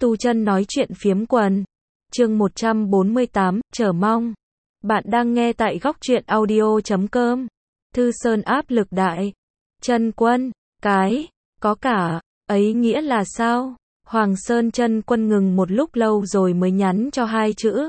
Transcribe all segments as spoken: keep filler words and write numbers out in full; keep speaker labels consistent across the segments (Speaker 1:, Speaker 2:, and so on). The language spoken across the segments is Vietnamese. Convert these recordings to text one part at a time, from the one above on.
Speaker 1: Tu chân nói chuyện phiếm quần. Chương một trăm bốn mươi tám, chờ mong. Bạn đang nghe tại góc truyện audio chấm com. Thư Sơn áp lực đại. Chân Quân, cái, có cả, ấy nghĩa là sao? Hoàng Sơn Chân Quân ngừng một lúc lâu rồi mới nhắn cho hai chữ.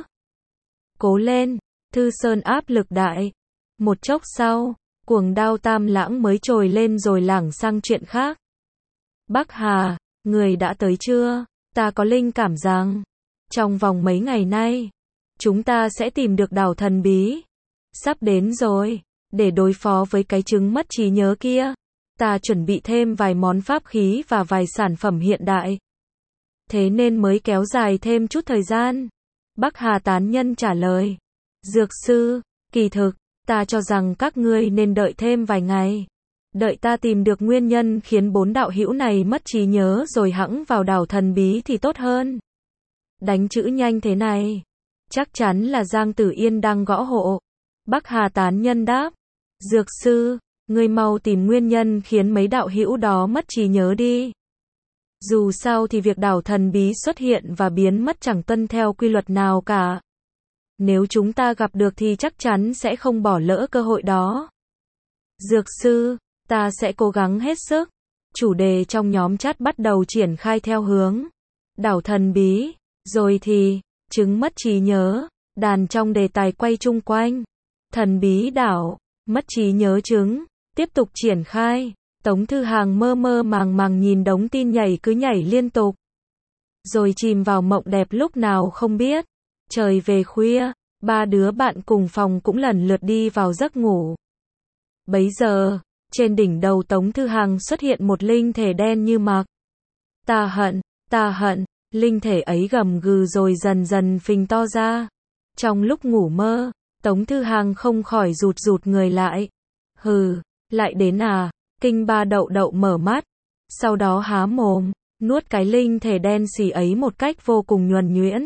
Speaker 1: Cố lên, Thư Sơn áp lực đại. Một chốc sau, cuồng đao tam lãng mới trồi lên rồi lảng sang chuyện khác. Bắc Hà, người đã tới chưa? Ta có linh cảm rằng, trong vòng mấy ngày nay, chúng ta sẽ tìm được đảo thần bí. Sắp đến rồi, để đối phó với cái chứng mất trí nhớ kia, ta chuẩn bị thêm vài món pháp khí và vài sản phẩm hiện đại. Thế nên mới kéo dài thêm chút thời gian. Bắc Hà tán nhân trả lời. Dược sư, kỳ thực, ta cho rằng các ngươi nên đợi thêm vài ngày. Đợi ta tìm được nguyên nhân khiến bốn đạo hữu này mất trí nhớ rồi hẵng vào đảo thần bí thì tốt hơn. Đánh chữ nhanh thế này, chắc chắn là Giang Tử Yên đang gõ hộ. Bắc Hà tán nhân đáp. Dược sư, ngươi mau tìm nguyên nhân khiến mấy đạo hữu đó mất trí nhớ đi. Dù sao thì việc đảo thần bí xuất hiện và biến mất chẳng tuân theo quy luật nào cả. Nếu chúng ta gặp được thì chắc chắn sẽ không bỏ lỡ cơ hội đó. Dược sư, ta sẽ cố gắng hết sức. Chủ đề trong nhóm chat bắt đầu triển khai theo hướng đảo thần bí, rồi thì chứng mất trí nhớ. Đàn trong đề tài quay chung quanh thần bí đảo, mất trí nhớ chứng. Tiếp tục triển khai. Tống Thư Hàng mơ mơ màng màng nhìn đống tin nhảy cứ nhảy liên tục, rồi chìm vào mộng đẹp lúc nào không biết. Trời về khuya, ba đứa bạn cùng phòng cũng lần lượt đi vào giấc ngủ. Bấy giờ, trên đỉnh đầu Tống Thư Hàng xuất hiện một linh thể đen như mực. Ta hận, ta hận, linh thể ấy gầm gừ rồi dần dần phình to ra. Trong lúc ngủ mơ, Tống Thư Hàng không khỏi rụt rụt người lại. Hừ, lại đến à? Kinh Ba Đậu Đậu mở mắt, sau đó há mồm, nuốt cái linh thể đen xì ấy một cách vô cùng nhuần nhuyễn.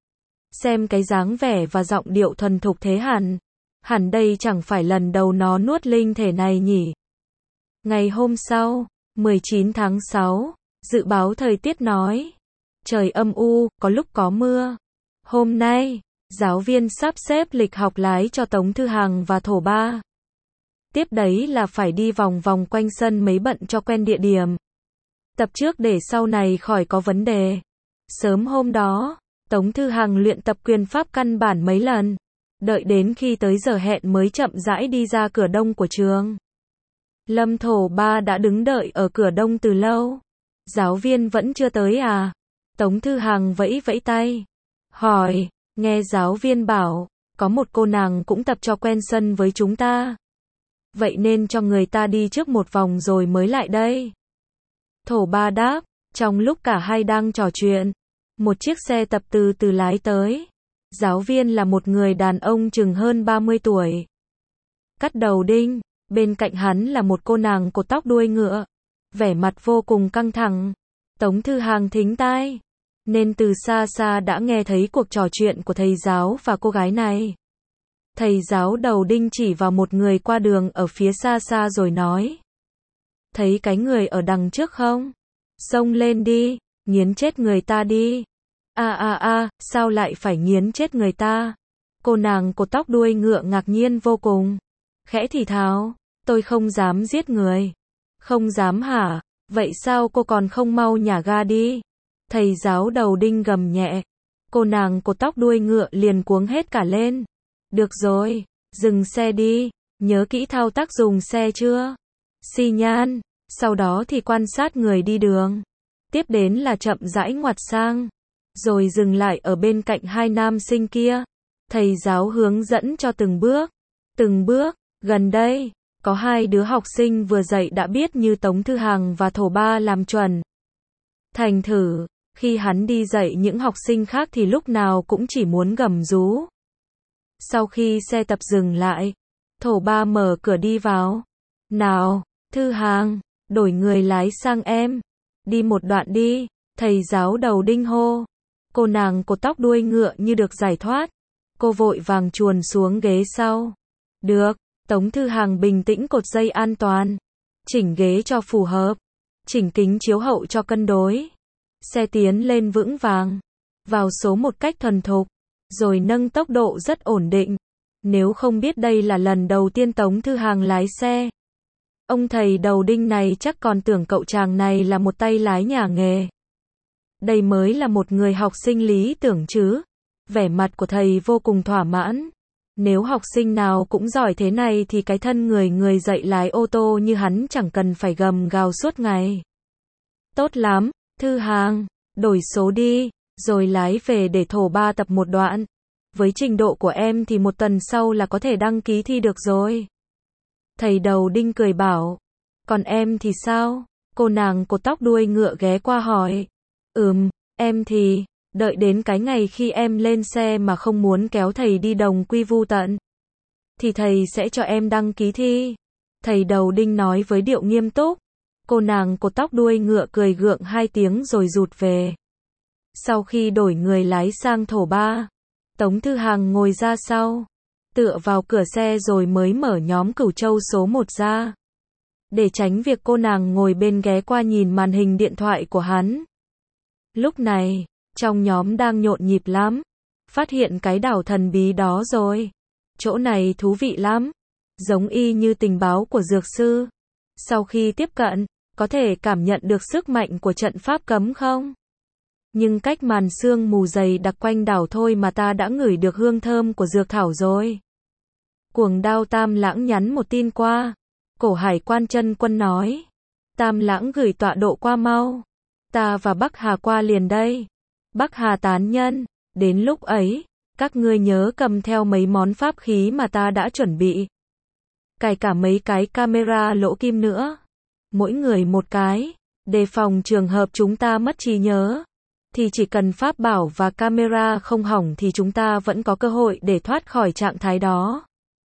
Speaker 1: Xem cái dáng vẻ và giọng điệu thuần thục thế hẳn, hẳn đây chẳng phải lần đầu nó nuốt linh thể này nhỉ. Ngày hôm sau, mười chín tháng sáu, dự báo thời tiết nói, trời âm u, có lúc có mưa. Hôm nay, giáo viên sắp xếp lịch học lái cho Tống Thư Hàng và Thổ Ba. Tiếp đấy là phải đi vòng vòng quanh sân mấy bận cho quen địa điểm. Tập trước để sau này khỏi có vấn đề. Sớm hôm đó, Tống Thư Hàng luyện tập quyền pháp căn bản mấy lần. Đợi đến khi tới giờ hẹn mới chậm rãi đi ra cửa đông của trường. Lâm Thổ Ba đã đứng đợi ở cửa đông từ lâu. Giáo viên vẫn chưa tới à? Tống Thư Hàng vẫy vẫy tay. Hỏi, nghe giáo viên bảo, có một cô nàng cũng tập cho quen sân với chúng ta. Vậy nên cho người ta đi trước một vòng rồi mới lại đây. Thổ Ba đáp, trong lúc cả hai đang trò chuyện, một chiếc xe tập từ từ lái tới. Giáo viên là một người đàn ông chừng hơn ba mươi tuổi. Cắt đầu đinh, bên cạnh hắn là một cô nàng cột tóc đuôi ngựa. Vẻ mặt vô cùng căng thẳng. Tống Thư Hàng thính tai, nên từ xa xa đã nghe thấy cuộc trò chuyện của thầy giáo và cô gái này. Thầy giáo đầu đinh chỉ vào một người qua đường ở phía xa xa rồi nói. Thấy cái người ở đằng trước không? Xông lên đi, nghiến chết người ta đi. A a a, sao lại phải nghiến chết người ta? Cô nàng cột tóc đuôi ngựa ngạc nhiên vô cùng. Khẽ thì thào, tôi không dám giết người. Không dám hả? Vậy sao cô còn không mau nhả ga đi? Thầy giáo đầu đinh gầm nhẹ. Cô nàng cột tóc đuôi ngựa liền cuống hết cả lên. Được rồi, dừng xe đi, nhớ kỹ thao tác dùng xe chưa? Xi nhan, sau đó thì quan sát người đi đường. Tiếp đến là chậm rãi ngoặt sang, rồi dừng lại ở bên cạnh hai nam sinh kia. Thầy giáo hướng dẫn cho từng bước, từng bước, gần đây, có hai đứa học sinh vừa dậy đã biết như Tống Thư Hàng và Thổ Ba làm chuẩn. Thành thử, khi hắn đi dạy những học sinh khác thì lúc nào cũng chỉ muốn gầm rú. Sau khi xe tập dừng lại, Thổ Ba mở cửa đi vào. Nào, Thư Hàng, đổi người lái sang em. Đi một đoạn đi, thầy giáo đầu đinh hô. Cô nàng cột tóc đuôi ngựa như được giải thoát. Cô vội vàng chuồn xuống ghế sau. Được, Tống Thư Hàng bình tĩnh cột dây an toàn. Chỉnh ghế cho phù hợp. Chỉnh kính chiếu hậu cho cân đối. Xe tiến lên vững vàng, vào số một cách thuần thục, rồi nâng tốc độ rất ổn định. Nếu không biết đây là lần đầu tiên Tống Thư Hàng lái xe, ông thầy đầu đinh này chắc còn tưởng cậu chàng này là một tay lái nhà nghề. Đây mới là một người học sinh lý tưởng chứ. Vẻ mặt của thầy vô cùng thỏa mãn. Nếu học sinh nào cũng giỏi thế này thì cái thân người người dạy lái ô tô như hắn chẳng cần phải gầm gào suốt ngày. Tốt lắm, Thư Hàng, đổi số đi, rồi lái về để thổ ba tập một đoạn. Với trình độ của em thì một tuần sau là có thể đăng ký thi được rồi. Thầy đầu đinh cười bảo. Còn em thì sao? Cô nàng cột tóc đuôi ngựa ghé qua hỏi. Ừm, em thì, đợi đến cái ngày khi em lên xe mà không muốn kéo thầy đi đồng quy vu tận, thì thầy sẽ cho em đăng ký thi. Thầy đầu đinh nói với điệu nghiêm túc. Cô nàng cột tóc đuôi ngựa cười gượng hai tiếng rồi rụt về. Sau khi đổi người lái sang thổ ba, Tống Thư Hàng ngồi ra sau, tựa vào cửa xe rồi mới mở nhóm Cửu Châu số một ra. Để tránh việc cô nàng ngồi bên ghé qua nhìn màn hình điện thoại của hắn. Lúc này, trong nhóm đang nhộn nhịp lắm. Phát hiện cái đảo thần bí đó rồi. Chỗ này thú vị lắm. Giống y như tình báo của dược sư. Sau khi tiếp cận, có thể cảm nhận được sức mạnh của trận pháp cấm không? Nhưng cách màn sương mù dày đặc quanh đảo thôi mà ta đã ngửi được hương thơm của dược thảo rồi. Cuồng Đao Tam Lãng nhắn một tin qua. Cổ Hải Quan Chân Quân nói. Tam Lãng gửi tọa độ qua mau. Ta và Bắc Hà qua liền đây. Bắc Hà tán nhân, đến lúc ấy, các ngươi nhớ cầm theo mấy món pháp khí mà ta đã chuẩn bị. Cài cả mấy cái camera lỗ kim nữa. Mỗi người một cái, đề phòng trường hợp chúng ta mất trí nhớ. Thì chỉ cần pháp bảo và camera không hỏng thì chúng ta vẫn có cơ hội để thoát khỏi trạng thái đó.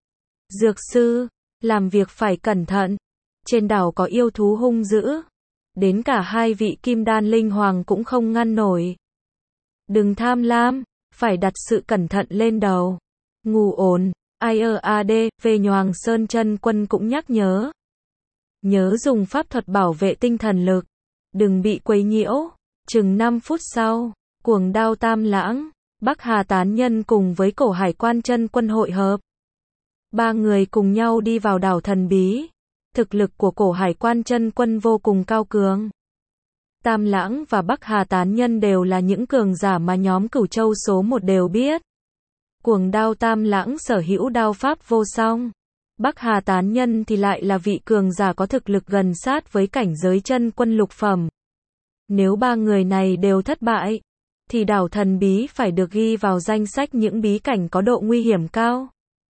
Speaker 1: Dược sư, làm việc phải cẩn thận. Trên đảo có yêu thú hung dữ. Đến cả hai vị kim đan linh hoàng cũng không ngăn nổi. Đừng tham lam, phải đặt sự cẩn thận lên đầu. Ngủ ổn, i a d, về Nhoàng Sơn Chân Quân cũng nhắc nhớ. Nhớ dùng pháp thuật bảo vệ tinh thần lực. Đừng bị quấy nhiễu. Chừng năm phút sau, Cuồng Đao Tam Lãng, Bắc Hà tán nhân cùng với Cổ Hải Quan Chân Quân hội hợp. Ba người cùng nhau đi vào đảo thần bí. Thực lực của Cổ Hải Quan Chân Quân vô cùng cao cường. Tam Lãng và Bắc Hà tán nhân đều là những cường giả mà nhóm Cửu Châu số một đều biết. Cuồng Đao Tam Lãng sở hữu đao pháp vô song. Bắc Hà tán nhân thì lại là vị cường giả có thực lực gần sát với cảnh giới chân quân lục phẩm. Nếu ba người này đều thất bại, thì đảo thần bí phải được ghi vào danh sách những bí cảnh có độ nguy hiểm cao.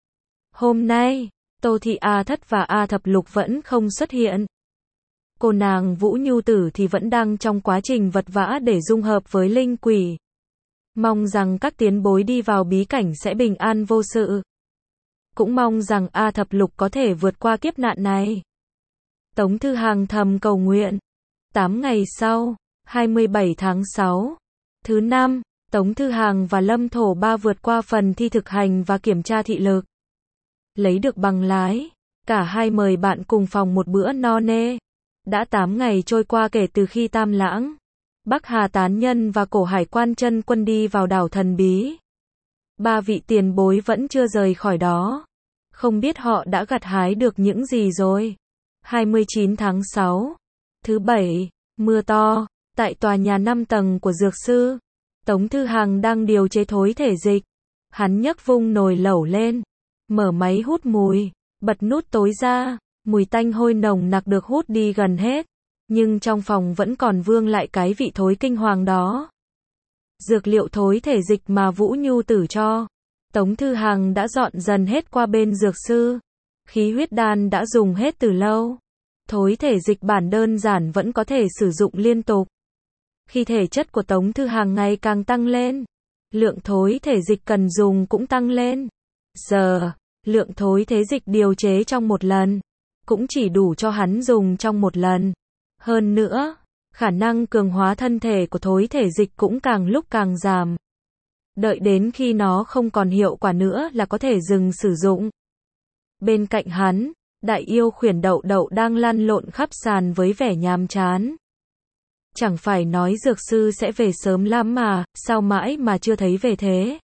Speaker 1: Hôm nay, Tô Thị A Thất và A Thập Lục vẫn không xuất hiện. Cô nàng Vũ Nhu Tử thì vẫn đang trong quá trình vật vã để dung hợp với linh quỷ. Mong rằng các tiến bối đi vào bí cảnh sẽ bình an vô sự. Cũng mong rằng A Thập Lục có thể vượt qua kiếp nạn này. Tống Thư Hàng thầm cầu nguyện. tám ngày sau, hai mươi bảy tháng sáu, thứ năm, Tống Thư Hàng và Lâm Thổ Ba vượt qua phần thi thực hành và kiểm tra thị lực. Lấy được bằng lái, cả hai mời bạn cùng phòng một bữa no nê. Đã tám ngày trôi qua kể từ khi Tam Lãng, Bắc Hà tán nhân và Cổ Hải Quan Chân Quân đi vào đảo thần bí. Ba vị tiền bối vẫn chưa rời khỏi đó. Không biết họ đã gặt hái được những gì rồi. hai mươi chín tháng sáu, thứ bảy, mưa to, tại tòa nhà năm tầng của dược sư. Tống Thư Hàng đang điều chế thối thể dịch. Hắn nhấc vung nồi lẩu lên, mở máy hút mùi, bật nút tối ra, mùi tanh hôi nồng nặc được hút đi gần hết. Nhưng trong phòng vẫn còn vương lại cái vị thối kinh hoàng đó. Dược liệu thối thể dịch mà Vũ Nhu Tử cho, Tống Thư Hàng đã dọn dần hết qua bên dược sư. Khí huyết đan đã dùng hết từ lâu. Thối thể dịch bản đơn giản vẫn có thể sử dụng liên tục. Khi thể chất của Tống Thư Hàng ngày càng tăng lên, lượng thối thể dịch cần dùng cũng tăng lên. Giờ, lượng thối thể dịch điều chế trong một lần, cũng chỉ đủ cho hắn dùng trong một lần. Hơn nữa, khả năng cường hóa thân thể của thối thể dịch cũng càng lúc càng giảm. Đợi đến khi nó không còn hiệu quả nữa là có thể dừng sử dụng. Bên cạnh hắn, đại yêu khuyển Đậu Đậu đang lăn lộn khắp sàn với vẻ nhàm chán. Chẳng phải nói dược sư sẽ về sớm lắm mà, sao mãi mà chưa thấy về thế?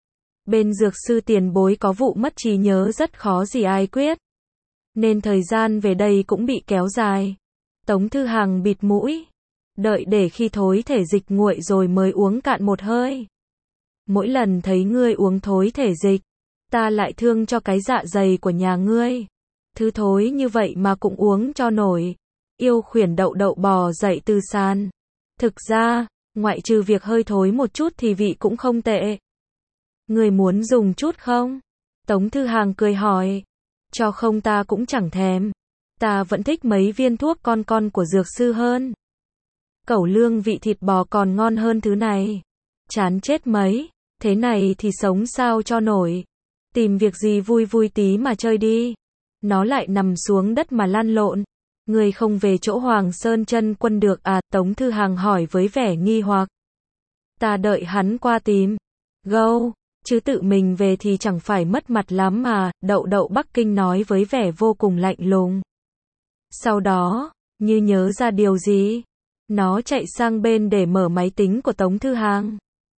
Speaker 1: Bên dược sư tiền bối có vụ mất trí nhớ rất khó gì ai quyết. Nên thời gian về đây cũng bị kéo dài. Tống Thư Hằng bịt mũi. Đợi để khi thối thể dịch nguội rồi mới uống cạn một hơi. Mỗi lần thấy ngươi uống thối thể dịch, ta lại thương cho cái dạ dày của nhà ngươi. Thứ thối như vậy mà cũng uống cho nổi. Yêu khuyển đậu đậu bò dậy từ sàn. Thực ra, ngoại trừ việc hơi thối một chút thì vị cũng không tệ. Ngươi muốn dùng chút không? Tống Thư Hằng cười hỏi. Cho không ta cũng chẳng thèm. Ta vẫn thích mấy viên thuốc con con của dược sư hơn. Cẩu lương vị thịt bò còn ngon hơn thứ này. Chán chết mấy. Thế này thì sống sao cho nổi. Tìm việc gì vui vui tí mà chơi đi. Nó lại nằm xuống đất mà lăn lộn. Người không về chỗ Hoàng Sơn Chân Quân được à? Tống Thư Hằng hỏi với vẻ nghi hoặc. Ta đợi hắn qua tìm. Gâu, chứ tự mình về thì chẳng phải mất mặt lắm mà, đậu đậu Bắc Kinh nói với vẻ vô cùng lạnh lùng. Sau đó, như nhớ ra điều gì, nó chạy sang bên để mở máy tính của Tống Thư Hằng.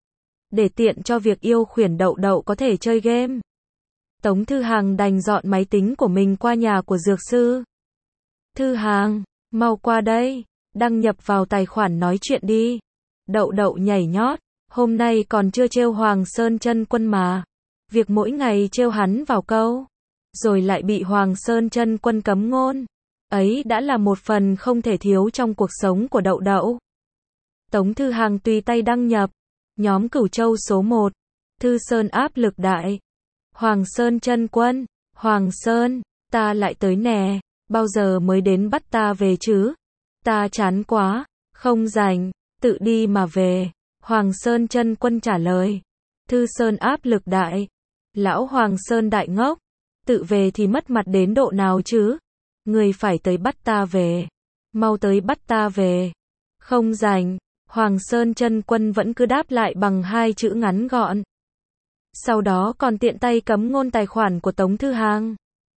Speaker 1: Để tiện cho việc yêu khuyển đậu đậu có thể chơi game. Tống Thư Hằng đành dọn máy tính của mình qua nhà của dược sư. Thư Hằng, mau qua đây, đăng nhập vào tài khoản nói chuyện đi. Đậu đậu nhảy nhót, hôm nay còn chưa trêu Hoàng Sơn Chân Quân mà. Việc mỗi ngày trêu hắn vào câu, rồi lại bị Hoàng Sơn Chân Quân cấm ngôn. Ấy đã là một phần không thể thiếu trong cuộc sống của đậu đậu. Tống Thư Hằng tùy tay đăng nhập. Nhóm Cửu Châu số một. Thư Sơn áp lực đại. Hoàng Sơn Chân Quân. Hoàng Sơn, ta lại tới nè. Bao giờ mới đến bắt ta về chứ? Ta chán quá. Không rảnh. Tự đi mà về. Hoàng Sơn Chân Quân trả lời. Thư Sơn áp lực đại. Lão Hoàng Sơn đại ngốc. Tự về thì mất mặt đến độ nào chứ? Người phải tới bắt ta về. Mau tới bắt ta về. Không rảnh. Hoàng Sơn Chân Quân vẫn cứ đáp lại bằng hai chữ ngắn gọn. Sau đó còn tiện tay cấm ngôn tài khoản của Tống Thư Hằng.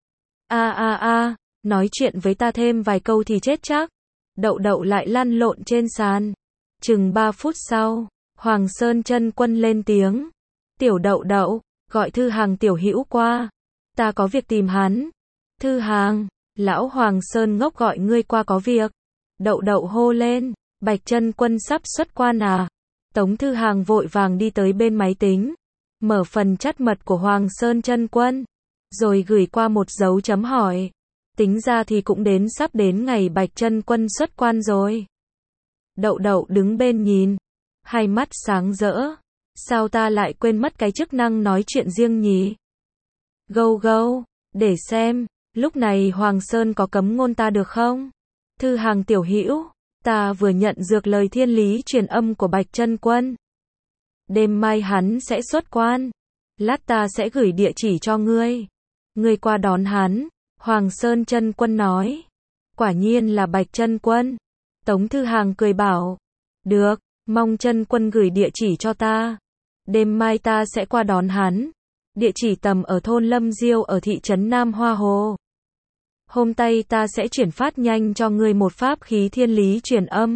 Speaker 1: A a a, nói chuyện với ta thêm vài câu thì chết chắc. Đậu đậu lại lăn lộn trên sàn. Chừng ba phút sau, Hoàng Sơn Chân Quân lên tiếng. Tiểu đậu đậu, gọi Thư Hằng tiểu hữu qua. Ta có việc tìm hắn. Thư Hằng, lão Hoàng Sơn ngốc gọi ngươi qua có việc. Đậu đậu hô lên. Bạch Chân Quân sắp xuất quan à? Tống Thư Hằng vội vàng đi tới bên máy tính, mở phần chat mật của Hoàng Sơn Chân Quân, rồi gửi qua một dấu chấm hỏi. Tính ra thì cũng đến sắp đến ngày Bạch Chân Quân xuất quan rồi. Đậu đậu đứng bên nhìn, hai mắt sáng rỡ. Sao ta lại quên mất cái chức năng nói chuyện riêng nhỉ? Gâu gâu, để xem, lúc này Hoàng Sơn có cấm ngôn ta được không? Thư Hằng tiểu hữu, ta vừa nhận dược lời thiên lý truyền âm của Bạch Chân Quân. Đêm mai hắn sẽ xuất quan. Lát ta sẽ gửi địa chỉ cho ngươi. Ngươi qua đón hắn. Hoàng Sơn Chân Quân nói. Quả nhiên là Bạch Chân Quân. Tống Thư Hằng cười bảo. Được, mong Chân Quân gửi địa chỉ cho ta. Đêm mai ta sẽ qua đón hắn. Địa chỉ tầm ở thôn Lâm Diêu ở thị trấn Nam Hoa Hồ. Hôm nay ta sẽ chuyển phát nhanh cho ngươi một pháp khí thiên lý truyền âm.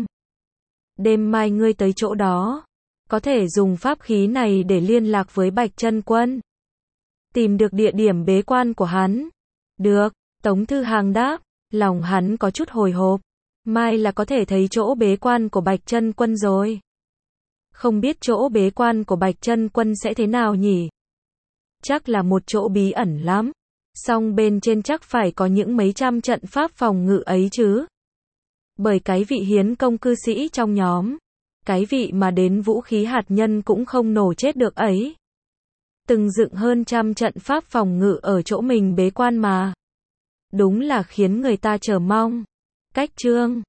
Speaker 1: Đêm mai ngươi tới chỗ đó, có thể dùng pháp khí này để liên lạc với Bạch Chân Quân. Tìm được địa điểm bế quan của hắn. Được, Tống Thư Hằng đáp, lòng hắn có chút hồi hộp. Mai là có thể thấy chỗ bế quan của Bạch Chân Quân rồi. Không biết chỗ bế quan của Bạch Chân Quân sẽ thế nào nhỉ? Chắc là một chỗ bí ẩn lắm. Song bên trên chắc phải có những mấy trăm trận pháp phòng ngự ấy chứ. Bởi cái vị hiến công cư sĩ trong nhóm, cái vị mà đến vũ khí hạt nhân cũng không nổ chết được ấy, từng dựng hơn trăm trận pháp phòng ngự ở chỗ mình bế quan mà. Đúng là khiến người ta chờ mong. Cách chương